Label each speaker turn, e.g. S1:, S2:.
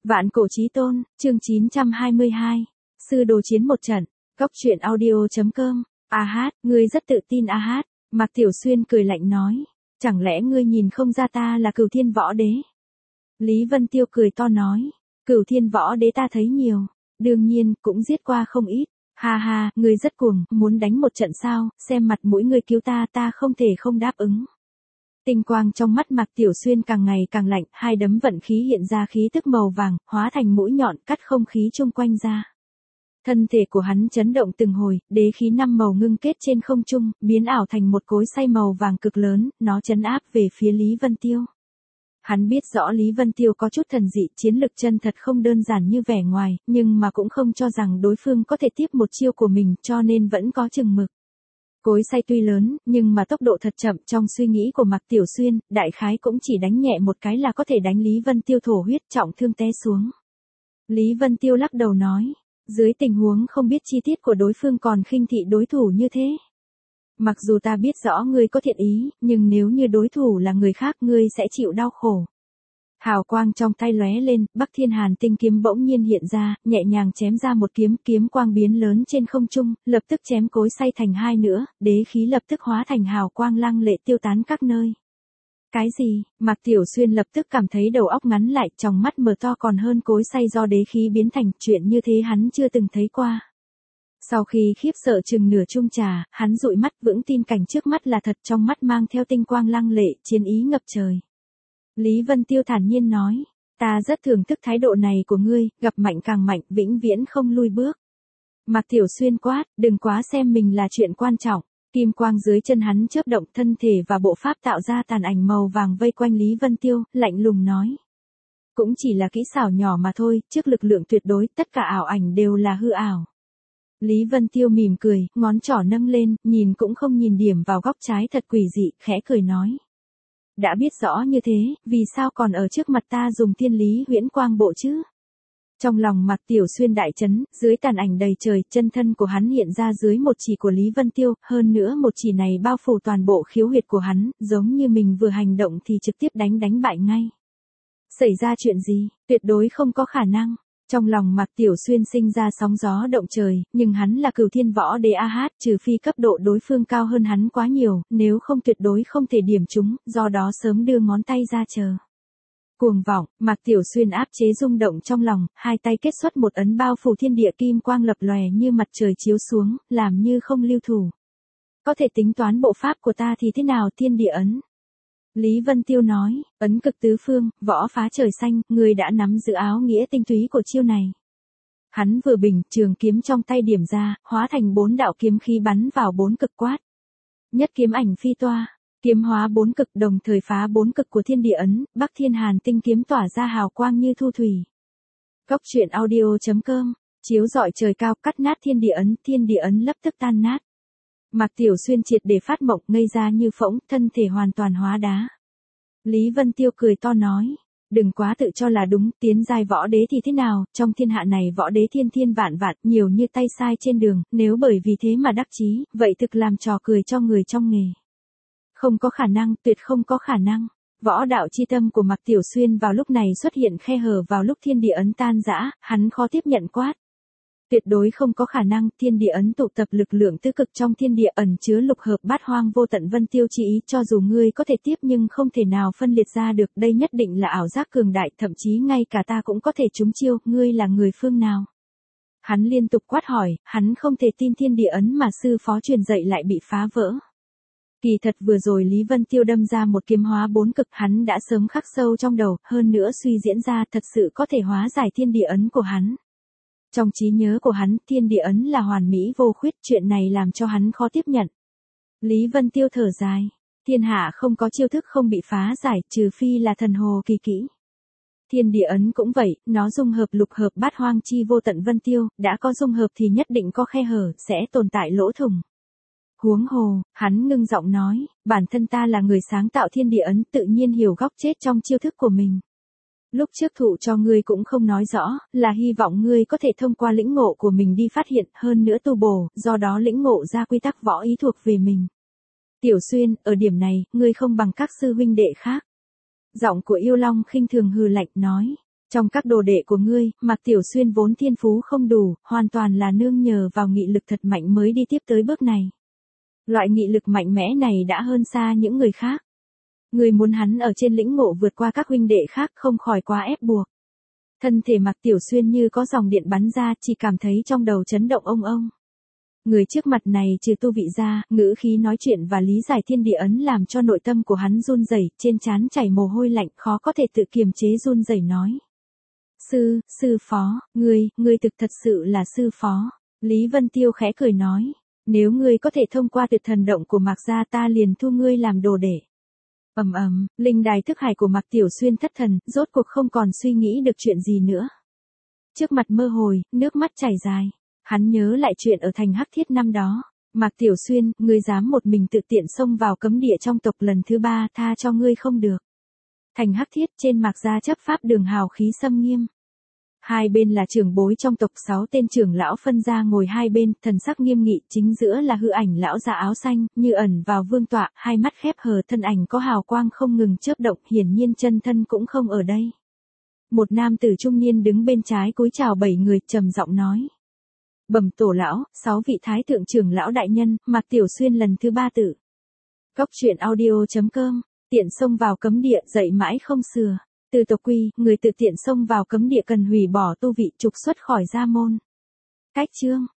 S1: Vạn cổ chí tôn, chương 922. Sư đồ chiến một trận. Góc truyện audio.com. A Hát, ngươi rất tự tin A Hát. Mạc Tiểu Xuyên cười lạnh nói. Chẳng lẽ ngươi nhìn không ra ta là Cửu Thiên Võ Đế? Lý Vân Tiêu cười to nói. Cửu Thiên Võ Đế ta thấy nhiều. Đương nhiên, cũng giết qua không ít. Ha ha, ngươi rất cuồng, muốn đánh một trận sao, xem mặt mũi ngươi cứu ta không thể không đáp ứng. Tinh quang trong mắt Mạc Tiểu Xuyên càng ngày càng lạnh, hai đấm vận khí hiện ra khí tức màu vàng, hóa thành mũi nhọn cắt không khí chung quanh ra. Thân thể của hắn chấn động từng hồi, đế khí năm màu ngưng kết trên không trung, biến ảo thành một cối xay màu vàng cực lớn, nó trấn áp về phía Lý Vân Tiêu. Hắn biết rõ Lý Vân Tiêu có chút thần dị, chiến lực chân thật không đơn giản như vẻ ngoài, nhưng mà cũng không cho rằng đối phương có thể tiếp một chiêu của mình, cho nên vẫn có chừng mực. Cối xay tuy lớn, nhưng mà tốc độ thật chậm, trong suy nghĩ của Mạc Tiểu Xuyên, đại khái cũng chỉ đánh nhẹ một cái là có thể đánh Lý Vân Tiêu thổ huyết trọng thương té xuống. Lý Vân Tiêu lắc đầu nói, dưới tình huống không biết chi tiết của đối phương còn khinh thị đối thủ như thế. Mặc dù ta biết rõ ngươi có thiện ý, nhưng nếu như đối thủ là người khác ngươi sẽ chịu đau khổ. Hào quang trong tay lóe lên, Bắc Thiên Hàn tinh kiếm bỗng nhiên hiện ra, nhẹ nhàng chém ra một kiếm, kiếm quang biến lớn trên không trung, lập tức chém cối xay thành hai nữa, đế khí lập tức hóa thành hào quang lăng lệ tiêu tán các nơi. Cái gì? Mạc Tiểu Xuyên lập tức cảm thấy đầu óc ngắn lại, tròng mắt mở to còn hơn cối xay do đế khí biến thành, chuyện như thế hắn chưa từng thấy qua. Sau khi khiếp sợ chừng nửa chung trà, hắn dụi mắt vững tin cảnh trước mắt là thật, trong mắt mang theo tinh quang lăng lệ, chiến ý ngập trời. Lý Vân Tiêu thản nhiên nói, ta rất thưởng thức thái độ này của ngươi, gặp mạnh càng mạnh, vĩnh viễn không lui bước. Mạc Tiểu Xuyên quát, đừng quá xem mình là chuyện quan trọng. Kim quang dưới chân hắn chớp động, thân thể và bộ pháp tạo ra tàn ảnh màu vàng vây quanh Lý Vân Tiêu, lạnh lùng nói. Cũng chỉ là kỹ xảo nhỏ mà thôi, trước lực lượng tuyệt đối, tất cả ảo ảnh đều là hư ảo. Lý Vân Tiêu mỉm cười, ngón trỏ nâng lên, nhìn cũng không nhìn điểm vào góc trái thật quỷ dị, khẽ cười nói. Đã biết rõ như thế, vì sao còn ở trước mặt ta dùng thiên lý huyễn quang bộ chứ? Trong lòng Mạc Tiểu Xuyên đại chấn, dưới tàn ảnh đầy trời, chân thân của hắn hiện ra dưới một chỉ của Lý Vân Tiêu, hơn nữa một chỉ này bao phủ toàn bộ khiếu huyệt của hắn, giống như mình vừa hành động thì trực tiếp đánh bại ngay. Xảy ra chuyện gì? Tuyệt đối không có khả năng. Trong lòng Mạc Tiểu Xuyên sinh ra sóng gió động trời, nhưng hắn là Cửu Thiên Võ Đế A Hát, trừ phi cấp độ đối phương cao hơn hắn quá nhiều, nếu không tuyệt đối không thể điểm chúng, do đó sớm đưa ngón tay ra chờ. Cuồng vọng, Mạc Tiểu Xuyên áp chế rung động trong lòng, hai tay kết xuất một ấn bao phủ thiên địa, kim quang lập lòe như mặt trời chiếu xuống, làm như không lưu thủ. Có thể tính toán bộ pháp của ta thì thế nào? Thiên địa ấn. Lý Vân Tiêu nói, ấn cực tứ phương, võ phá trời xanh, ngươi đã nắm giữ áo nghĩa tinh túy của chiêu này. Hắn vừa bình, trường kiếm trong tay điểm ra, hóa thành 4 đạo kiếm khí bắn vào 4 cực quát. Nhất kiếm ảnh phi toa, kiếm hóa 4 cực đồng thời phá 4 cực của thiên địa ấn, Bắc Thiên Hàn tinh kiếm tỏa ra hào quang như thu thủy. Góc truyện audio.com, chiếu rọi trời cao cắt nát thiên địa ấn lập tức tan nát. Mạc Tiểu Xuyên triệt để phát mộng, ngây ra như phỗng, thân thể hoàn toàn hóa đá. Lý Vân Tiêu cười to nói, đừng quá tự cho là đúng, tiến giai võ đế thì thế nào, trong thiên hạ này võ đế thiên vạn vạn, nhiều như tay sai trên đường, nếu bởi vì thế mà đắc chí, vậy thực làm trò cười cho người trong nghề. Không có khả năng, tuyệt không có khả năng. Võ đạo chi tâm của Mạc Tiểu Xuyên vào lúc này xuất hiện khe hở, vào lúc thiên địa ấn tan rã, hắn khó tiếp nhận quát. Tuyệt đối không có khả năng, thiên địa ấn tụ tập lực lượng tứ cực trong thiên địa ẩn chứa lục hợp bát hoang vô tận Vân Tiêu chi ý, cho dù ngươi có thể tiếp nhưng không thể nào phân liệt ra được, đây nhất định là ảo giác cường đại, thậm chí ngay cả ta cũng có thể trúng chiêu, ngươi là người phương nào? Hắn liên tục quát hỏi, hắn không thể tin thiên địa ấn mà sư phó truyền dạy lại bị phá vỡ. Kỳ thật vừa rồi Lý Vân Tiêu đâm ra một kiếm hóa 4 cực, hắn đã sớm khắc sâu trong đầu, hơn nữa suy diễn ra thật sự có thể hóa giải thiên địa ấn của hắn. Trong trí nhớ của hắn, thiên địa ấn là hoàn mỹ vô khuyết, chuyện này làm cho hắn khó tiếp nhận. Lý Vân Tiêu thở dài, thiên hạ không có chiêu thức không bị phá giải, trừ phi là thần hồ kỳ kỹ. Thiên địa ấn cũng vậy, nó dung hợp lục hợp bát hoang chi vô tận Vân Tiêu, đã có dung hợp thì nhất định có khe hở, sẽ tồn tại lỗ thủng. Huống hồ, hắn ngưng giọng nói, bản thân ta là người sáng tạo thiên địa ấn, tự nhiên hiểu góc chết trong chiêu thức của mình. Lúc trước thụ cho ngươi cũng không nói rõ, là hy vọng ngươi có thể thông qua lĩnh ngộ của mình đi phát hiện, hơn nữa tu bổ, do đó lĩnh ngộ ra quy tắc võ ý thuộc về mình. Tiểu Xuyên, ở điểm này, ngươi không bằng các sư huynh đệ khác. Giọng của Yêu Long khinh thường hừ lạnh nói, Trong các đồ đệ của ngươi, Mạc Tiểu Xuyên vốn thiên phú không đủ, hoàn toàn là nương nhờ vào nghị lực thật mạnh mới đi tiếp tới bước này. Loại nghị lực mạnh mẽ này đã hơn xa những người khác. Ngươi muốn hắn ở trên lĩnh ngộ vượt qua các huynh đệ khác không khỏi quá ép buộc. Thân thể Mạc Tiểu Xuyên như có dòng điện bắn ra, chỉ cảm thấy trong đầu chấn động ông. Người trước mặt này trừ tu vị ra, ngữ khí nói chuyện và lý giải thiên địa ấn làm cho nội tâm của hắn run rẩy, trên trán chảy mồ hôi lạnh, khó có thể tự kiềm chế run rẩy nói. Sư phó, ngươi thật sự là sư phó. Lý Vân Tiêu khẽ cười nói, nếu ngươi có thể thông qua tuyệt thần động của Mạc gia ta liền thu ngươi làm đồ đệ. Linh đài thức hải của Mạc Tiểu Xuyên thất thần, rốt cuộc không còn suy nghĩ được chuyện gì nữa. Trước mặt mơ hồi, nước mắt chảy dài. Hắn nhớ lại chuyện ở thành Hắc Thiết năm đó. Mạc Tiểu Xuyên, ngươi dám một mình tự tiện xông vào cấm địa trong tộc lần thứ 3, tha cho ngươi không được. Thành Hắc Thiết trên Mạc gia chấp pháp đường hào khí xâm nghiêm. Hai bên là trưởng bối trong tộc, 6 tên trưởng lão phân ra ngồi hai bên, thần sắc nghiêm nghị, chính giữa là hư ảnh lão già áo xanh, như ẩn vào vương tọa, hai mắt khép hờ, thân ảnh có hào quang không ngừng chớp động, hiển nhiên chân thân cũng không ở đây. Một nam tử trung niên đứng bên trái cúi chào 7 người, trầm giọng nói. Bẩm tổ lão, 6 vị thái thượng trưởng lão đại nhân, Mạc Tiểu Xuyên lần thứ 3 tử. Cóc truyện audio.com, tiện xông vào cấm địa, dậy mãi không sửa. Từ tộc quy, người tự tiện xông vào cấm địa cần hủy bỏ tu vị, trục xuất khỏi gia môn. Cách chương